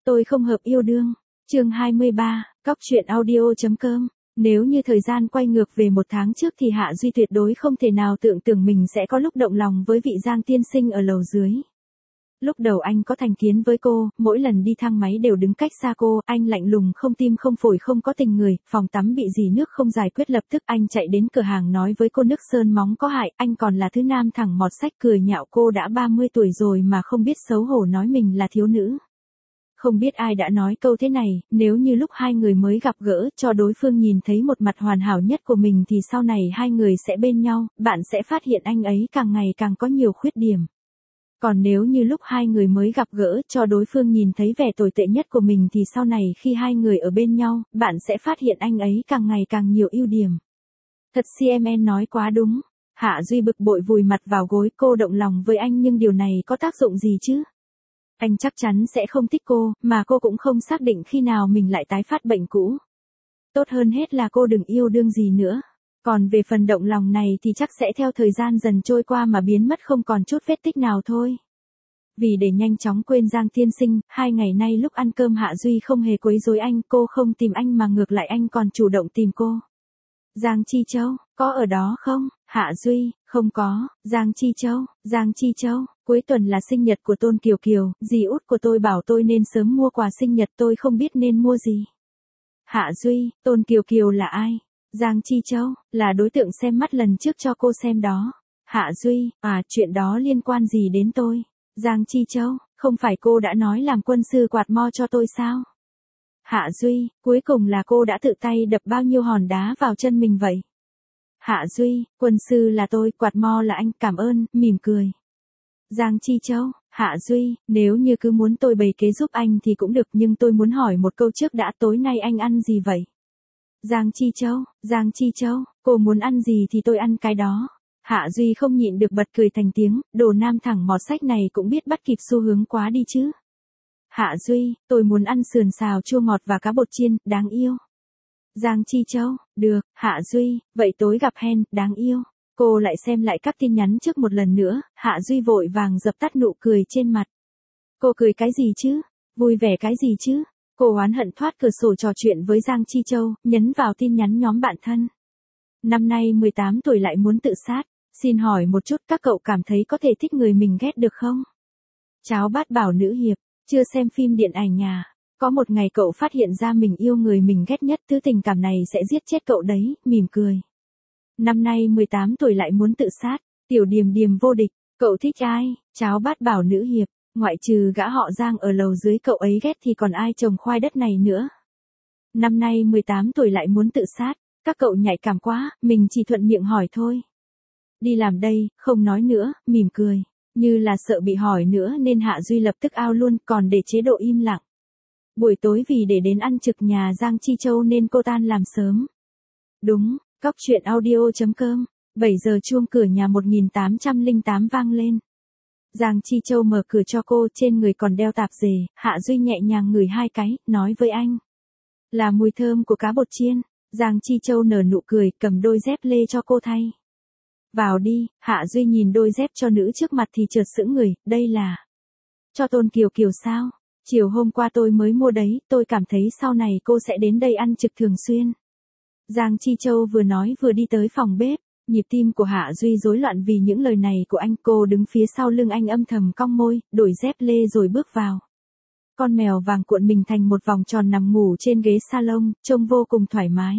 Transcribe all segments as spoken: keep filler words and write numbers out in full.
Tôi không hợp yêu đương. Chương hai mươi ba, cóc truyện audio.com. Nếu như thời gian quay ngược về một tháng trước thì Hạ Duy tuyệt đối không thể nào tưởng tượng mình sẽ có lúc động lòng với vị Giang tiên sinh ở lầu dưới. Lúc đầu anh có thành kiến với cô, mỗi lần đi thang máy đều đứng cách xa cô, anh lạnh lùng không tim không phổi không có tình người, phòng tắm bị dì nước không giải quyết lập tức anh chạy đến cửa hàng nói với cô nước sơn móng có hại, anh còn là thứ nam thẳng mọt sách cười nhạo cô đã ba mươi tuổi rồi mà không biết xấu hổ nói mình là thiếu nữ. Không biết ai đã nói câu thế này, nếu như lúc hai người mới gặp gỡ cho đối phương nhìn thấy một mặt hoàn hảo nhất của mình thì sau này hai người sẽ bên nhau, bạn sẽ phát hiện anh ấy càng ngày càng có nhiều khuyết điểm. Còn nếu như lúc hai người mới gặp gỡ cho đối phương nhìn thấy vẻ tồi tệ nhất của mình thì sau này khi hai người ở bên nhau, bạn sẽ phát hiện anh ấy càng ngày càng nhiều ưu điểm. Thật xê em en nói quá đúng. Hạ Duy bực bội vùi mặt vào gối, cô động lòng với anh nhưng điều này có tác dụng gì chứ? Anh chắc chắn sẽ không thích cô, mà cô cũng không xác định khi nào mình lại tái phát bệnh cũ. Tốt hơn hết là cô đừng yêu đương gì nữa. Còn về phần động lòng này thì chắc sẽ theo thời gian dần trôi qua mà biến mất không còn chút vết tích nào thôi. Vì để nhanh chóng quên Giang tiên sinh, hai ngày nay lúc ăn cơm Hạ Duy không hề quấy rối anh, cô không tìm anh mà ngược lại anh còn chủ động tìm cô. Giang Chi Châu, có ở đó không? Hạ Duy, không có. Giang Chi Châu, Giang Chi Châu, cuối tuần là sinh nhật của Tôn Kiều Kiều, dì út của tôi bảo tôi nên sớm mua quà sinh nhật tôi không biết nên mua gì. Hạ Duy, Tôn Kiều Kiều là ai? Giang Chi Châu, là đối tượng xem mắt lần trước cho cô xem đó. Hạ Duy, à chuyện đó liên quan gì đến tôi? Giang Chi Châu, không phải cô đã nói làm quân sư quạt mo cho tôi sao? Hạ Duy, cuối cùng là cô đã tự tay đập bao nhiêu hòn đá vào chân mình vậy? Hạ Duy, quân sư là tôi, quạt mo là anh, cảm ơn, mỉm cười. Giang Chi Châu, Hạ Duy, nếu như cứ muốn tôi bày kế giúp anh thì cũng được nhưng tôi muốn hỏi một câu trước đã, tối nay anh ăn gì vậy? Giang Chi Châu, Giang Chi Châu, cô muốn ăn gì thì tôi ăn cái đó. Hạ Duy không nhịn được bật cười thành tiếng, đồ nam thẳng mọt sách này cũng biết bắt kịp xu hướng quá đi chứ. Hạ Duy, tôi muốn ăn sườn xào chua ngọt và cá bột chiên, đáng yêu. Giang Chi Châu, được, Hạ Duy, vậy tối gặp hen, đáng yêu. Cô lại xem lại các tin nhắn trước một lần nữa, Hạ Duy vội vàng dập tắt nụ cười trên mặt. Cô cười cái gì chứ? Vui vẻ cái gì chứ? Cô oán hận thoát cửa sổ trò chuyện với Giang Chi Châu, nhấn vào tin nhắn nhóm bạn thân. Năm nay mười tám tuổi lại muốn tự sát, xin hỏi một chút các cậu cảm thấy có thể thích người mình ghét được không? Cháo bát bảo nữ hiệp, chưa xem phim điện ảnh à? Có một ngày cậu phát hiện ra mình yêu người mình ghét nhất, thứ tình cảm này sẽ giết chết cậu đấy, mỉm cười. Năm nay mười tám tuổi lại muốn tự sát, tiểu điềm điềm vô địch, cậu thích ai? Cháo bát bảo nữ hiệp, ngoại trừ gã họ Giang ở lầu dưới cậu ấy ghét thì còn ai trồng khoai đất này nữa. Năm nay mười tám tuổi lại muốn tự sát, các cậu nhạy cảm quá, mình chỉ thuận miệng hỏi thôi. Đi làm đây, không nói nữa, mỉm cười. Như là sợ bị hỏi nữa nên Hạ Duy lập tức ao luôn, còn để chế độ im lặng. Buổi tối vì để đến ăn trực nhà Giang Chi Châu nên cô tan làm sớm. Đúng, cóc truyện audio.com, bảy giờ chuông cửa nhà một nghìn tám trăm lẻ tám vang lên. Giang Chi Châu mở cửa cho cô, trên người còn đeo tạp dề, Hạ Duy nhẹ nhàng ngửi hai cái, nói với anh. Là mùi thơm của cá bột chiên. Giang Chi Châu nở nụ cười, cầm đôi dép lê cho cô thay. Vào đi, Hạ Duy nhìn đôi dép cho nữ trước mặt thì chợt sững người, đây là... Cho Tôn Kiều Kiều sao? Chiều hôm qua tôi mới mua đấy, tôi cảm thấy sau này cô sẽ đến đây ăn trực thường xuyên. Giang Chi Châu vừa nói vừa đi tới phòng bếp, nhịp tim của Hạ Duy rối loạn vì những lời này của anh, cô đứng phía sau lưng anh âm thầm cong môi, đổi dép lê rồi bước vào. Con mèo vàng cuộn mình thành một vòng tròn nằm ngủ trên ghế salon, trông vô cùng thoải mái.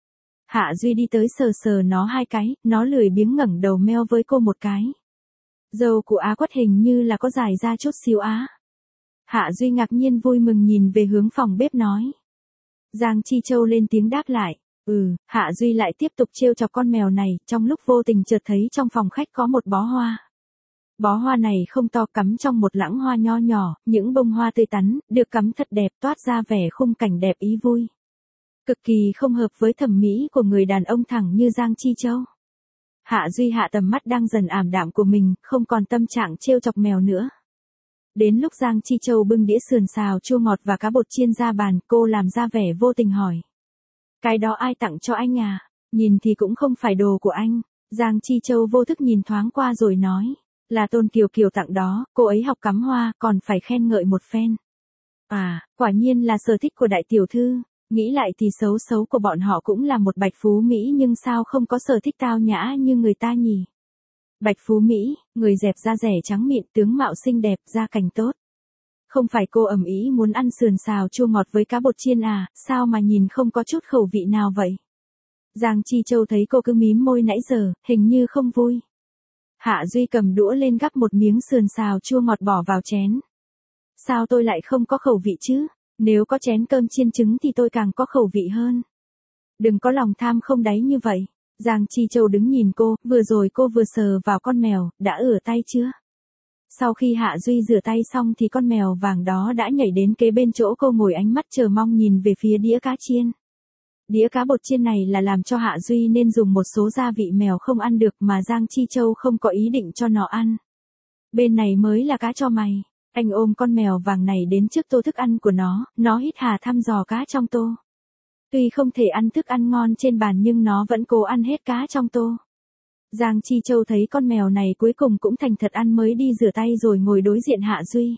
Hạ Duy đi tới sờ sờ nó hai cái, nó lười biếng ngẩng đầu meo với cô một cái. Râu của Á Quất hình như là có dài ra chút xíu á. Hạ Duy ngạc nhiên vui mừng nhìn về hướng phòng bếp nói. Giang Chi Châu lên tiếng đáp lại. Ừ, Hạ Duy lại tiếp tục trêu chọc con mèo này, trong lúc vô tình chợt thấy trong phòng khách có một bó hoa. Bó hoa này không to, cắm trong một lẵng hoa nho nhỏ, những bông hoa tươi tắn, được cắm thật đẹp, toát ra vẻ khung cảnh đẹp ý vui. Cực kỳ không hợp với thẩm mỹ của người đàn ông thẳng như Giang Chi Châu. Hạ Duy hạ tầm mắt đang dần ảm đạm của mình, không còn tâm trạng trêu chọc mèo nữa. Đến lúc Giang Chi Châu bưng đĩa sườn xào chua ngọt và cá bột chiên ra bàn, cô làm ra vẻ vô tình hỏi. Cái đó ai tặng cho anh à? Nhìn thì cũng không phải đồ của anh. Giang Chi Châu vô thức nhìn thoáng qua rồi nói. Là Tôn Kiều Kiều tặng đó, cô ấy học cắm hoa, còn phải khen ngợi một phen. À, quả nhiên là sở thích của đại tiểu thư, nghĩ lại thì xấu xấu của bọn họ cũng là một bạch phú Mỹ nhưng sao không có sở thích tao nhã như người ta nhỉ? Bạch phú Mỹ, người dẹp da rẻ trắng mịn, tướng mạo xinh đẹp, da cảnh tốt. Không phải cô ầm ĩ muốn ăn sườn xào chua ngọt với cá bột chiên à, sao mà nhìn không có chút khẩu vị nào vậy? Giang Chi Châu thấy cô cứ mím môi nãy giờ, hình như không vui. Hạ Duy cầm đũa lên gắp một miếng sườn xào chua ngọt bỏ vào chén. Sao tôi lại không có khẩu vị chứ? Nếu có chén cơm chiên trứng thì tôi càng có khẩu vị hơn. Đừng có lòng tham không đáy như vậy. Giang Chi Châu đứng nhìn cô, vừa rồi cô vừa sờ vào con mèo, đã rửa tay chưa? Sau khi Hạ Duy rửa tay xong thì con mèo vàng đó đã nhảy đến kế bên chỗ cô ngồi, ánh mắt chờ mong nhìn về phía đĩa cá chiên. Đĩa cá bột chiên này là làm cho Hạ Duy nên dùng một số gia vị mèo không ăn được mà Giang Chi Châu không có ý định cho nó ăn. Bên này mới là cá cho mày. Anh ôm con mèo vàng này đến trước tô thức ăn của nó, nó hít hà thăm dò cá trong tô. Tuy không thể ăn thức ăn ngon trên bàn nhưng nó vẫn cố ăn hết cá trong tô. Giang Chi Châu thấy con mèo này cuối cùng cũng thành thật ăn mới đi rửa tay rồi ngồi đối diện Hạ Duy.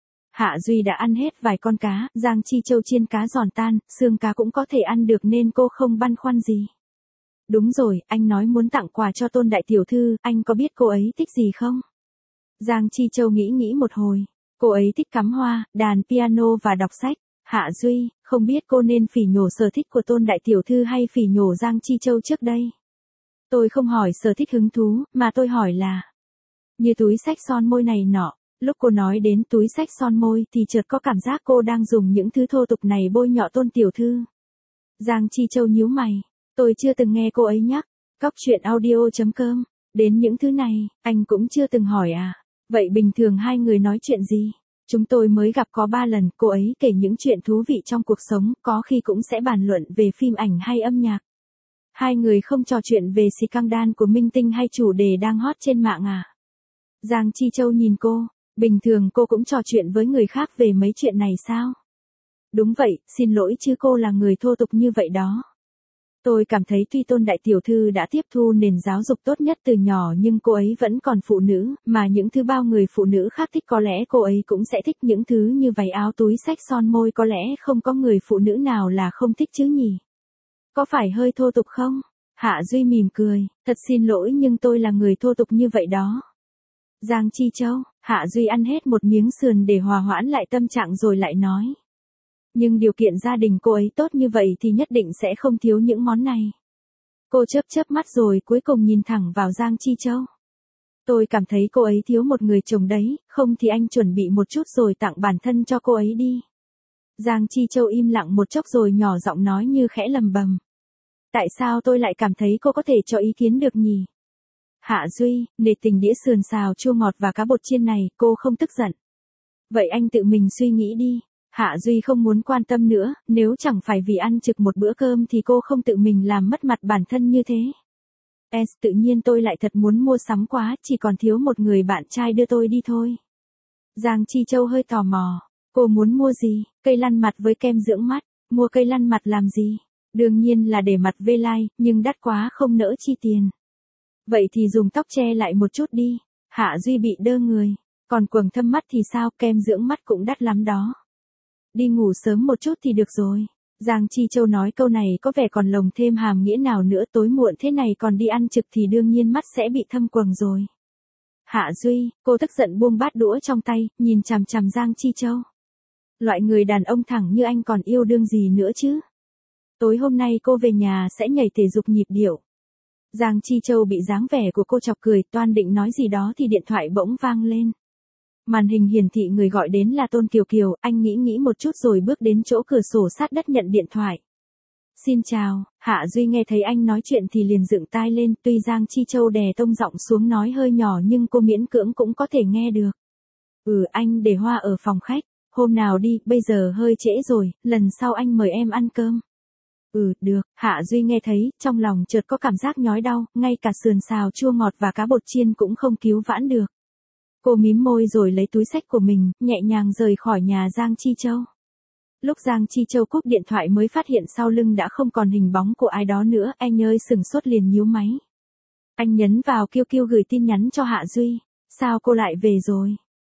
Hạ Duy đã ăn hết vài con cá, Giang Chi Châu chiên cá giòn tan, xương cá cũng có thể ăn được nên cô không băn khoăn gì. Đúng rồi, anh nói muốn tặng quà cho Tôn đại tiểu thư, anh có biết cô ấy thích gì không? Giang Chi Châu nghĩ nghĩ một hồi, cô ấy thích cắm hoa, đàn piano và đọc sách. Hạ Duy, không biết cô nên phỉ nhổ sở thích của Tôn đại tiểu thư hay phỉ nhổ Giang Chi Châu trước đây? Tôi không hỏi sở thích hứng thú, mà tôi hỏi là như túi xách son môi này nọ. Lúc cô nói đến túi xách son môi thì chợt có cảm giác cô đang dùng những thứ thô tục này bôi nhọ Tôn tiểu thư. Giang Chi Châu nhíu mày, tôi chưa từng nghe cô ấy nhắc. Cóc truyện audio chấm com, đến những thứ này, anh cũng chưa từng hỏi à? Vậy bình thường hai người nói chuyện gì? Chúng tôi mới gặp có ba lần, cô ấy kể những chuyện thú vị trong cuộc sống, có khi cũng sẽ bàn luận về phim ảnh hay âm nhạc. Hai người không trò chuyện về scandal của minh tinh hay chủ đề đang hot trên mạng à? Giang Chi Châu nhìn cô, bình thường cô cũng trò chuyện với người khác về mấy chuyện này sao? Đúng vậy, xin lỗi chứ cô là người thô tục như vậy đó. Tôi cảm thấy tuy Tôn đại tiểu thư đã tiếp thu nền giáo dục tốt nhất từ nhỏ nhưng cô ấy vẫn còn phụ nữ, mà những thứ bao người phụ nữ khác thích có lẽ cô ấy cũng sẽ thích những thứ như váy áo túi xách son môi, có lẽ không có người phụ nữ nào là không thích chứ nhỉ? Có phải hơi thô tục không? Hạ Duy mỉm cười, thật xin lỗi nhưng tôi là người thô tục như vậy đó. Giang Chi Châu, Hạ Duy ăn hết một miếng sườn để hòa hoãn lại tâm trạng rồi lại nói. Nhưng điều kiện gia đình cô ấy tốt như vậy thì nhất định sẽ không thiếu những món này. Cô chớp chớp mắt rồi cuối cùng nhìn thẳng vào Giang Chi Châu. Tôi cảm thấy cô ấy thiếu một người chồng đấy, không thì anh chuẩn bị một chút rồi tặng bản thân cho cô ấy đi. Giang Chi Châu im lặng một chốc rồi nhỏ giọng nói như khẽ lầm bầm. Tại sao tôi lại cảm thấy cô có thể cho ý kiến được nhỉ? Hạ Duy, nể tình đĩa sườn xào chua ngọt và cá bột chiên này, cô không tức giận. Vậy anh tự mình suy nghĩ đi. Hạ Duy không muốn quan tâm nữa, nếu chẳng phải vì ăn trực một bữa cơm thì cô không tự mình làm mất mặt bản thân như thế. S tự nhiên tôi lại thật muốn mua sắm quá, chỉ còn thiếu một người bạn trai đưa tôi đi thôi. Giang Chi Châu hơi tò mò, cô muốn mua gì? Cây lăn mặt với kem dưỡng mắt, mua cây lăn mặt làm gì? Đương nhiên là để mặt vê lai, nhưng đắt quá không nỡ chi tiền. Vậy thì dùng tóc che lại một chút đi. Hạ Duy bị đơ người, còn quầng thâm mắt thì sao, kem dưỡng mắt cũng đắt lắm đó. Đi ngủ sớm một chút thì được rồi. Giang Chi Châu nói câu này có vẻ còn lồng thêm hàm nghĩa nào nữa, tối muộn thế này còn đi ăn trực thì đương nhiên mắt sẽ bị thâm quầng rồi. Hạ Duy, cô tức giận buông bát đũa trong tay, nhìn chằm chằm Giang Chi Châu. Loại người đàn ông thẳng như anh còn yêu đương gì nữa chứ? Tối hôm nay cô về nhà sẽ nhảy thể dục nhịp điệu. Giang Chi Châu bị dáng vẻ của cô chọc cười, toan định nói gì đó thì điện thoại bỗng vang lên. Màn hình hiển thị người gọi đến là Tôn Kiều Kiều, anh nghĩ nghĩ một chút rồi bước đến chỗ cửa sổ sát đất nhận điện thoại. Xin chào, Hạ Duy nghe thấy anh nói chuyện thì liền dựng tai lên, tuy Giang Chi Châu đè tông giọng xuống nói hơi nhỏ nhưng cô miễn cưỡng cũng có thể nghe được. Ừ, anh để hoa ở phòng khách, hôm nào đi, bây giờ hơi trễ rồi, lần sau anh mời em ăn cơm. Ừ, được, Hạ Duy nghe thấy, trong lòng chợt có cảm giác nhói đau, ngay cả sườn xào chua ngọt và cá bột chiên cũng không cứu vãn được. Cô mím môi rồi lấy túi xách của mình, nhẹ nhàng rời khỏi nhà Giang Chi Châu. Lúc Giang Chi Châu cúp điện thoại mới phát hiện sau lưng đã không còn hình bóng của ai đó nữa, anh ơi sừng sốt liền nhíu máy. Anh nhấn vào Kiêu Kiêu gửi tin nhắn cho Hạ Duy. Sao cô lại về rồi?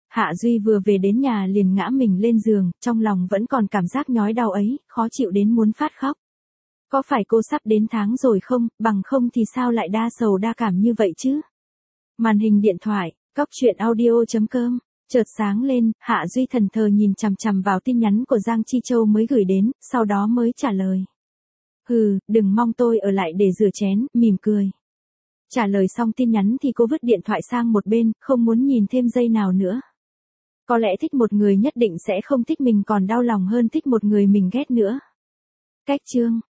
Hạ Duy vừa về đến nhà liền ngã mình lên giường, trong lòng vẫn còn cảm giác nhói đau ấy, khó chịu đến muốn phát khóc. Có phải cô sắp đến tháng rồi không, bằng không thì sao lại đa sầu đa cảm như vậy chứ? Màn hình điện thoại, cóc truyện audio chấm com, chợt sáng lên, Hạ Duy thần thờ nhìn chằm chằm vào tin nhắn của Giang Chi Châu mới gửi đến, sau đó mới trả lời. Hừ, đừng mong tôi ở lại để rửa chén, mỉm cười. Trả lời xong tin nhắn thì cô vứt điện thoại sang một bên, không muốn nhìn thêm giây nào nữa. Có lẽ thích một người nhất định sẽ không thích mình còn đau lòng hơn thích một người mình ghét nữa. Cách chương